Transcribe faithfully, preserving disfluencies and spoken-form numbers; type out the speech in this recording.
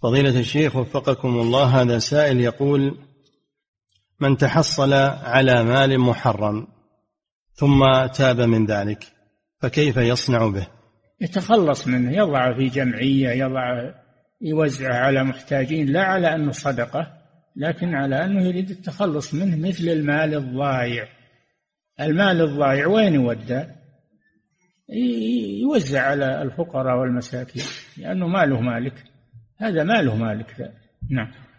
فضيلة الشيخ وفقكم الله، هذا سائل يقول: من تحصل على مال محرم ثم تاب من ذلك فكيف يصنع به؟ يتخلص منه، يضع في جمعية، يضع يوزع على محتاجين، لا على أنه صدقة، لكن على أنه يريد التخلص منه، مثل المال الضائع. المال الضائع وين يودى؟ يوزع على الفقراء والمساكين، لأنه ماله مالك، هذا ماله مالك. نعم.